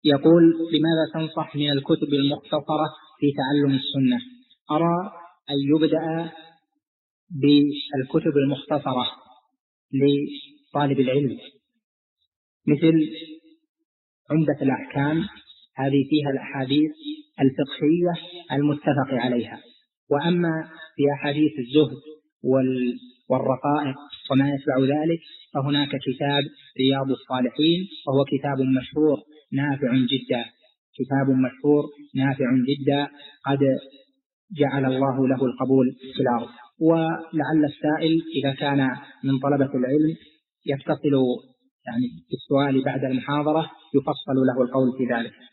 يقول: لماذا تنصح من الكتب المختصرة في تعلم السنة؟ أرى أن يبدأ بالكتب المختصرة لطالب العلم، مثل عمدة الأحكام، هذه فيها الأحاديث الفقهية المتفق عليها. وأما في أحاديث الزهد والرقائق وما يتبع ذلك فهناك كتاب رياض الصالحين، وهو كتاب مشهور نافع جدا، كتاب مشهور نافع جدا قد جعل الله له القبول في الأرض. ولعل السائل إذا كان من طلبة العلم يتصل بالسؤال بعد المحاضرة يفصل له القول في ذلك.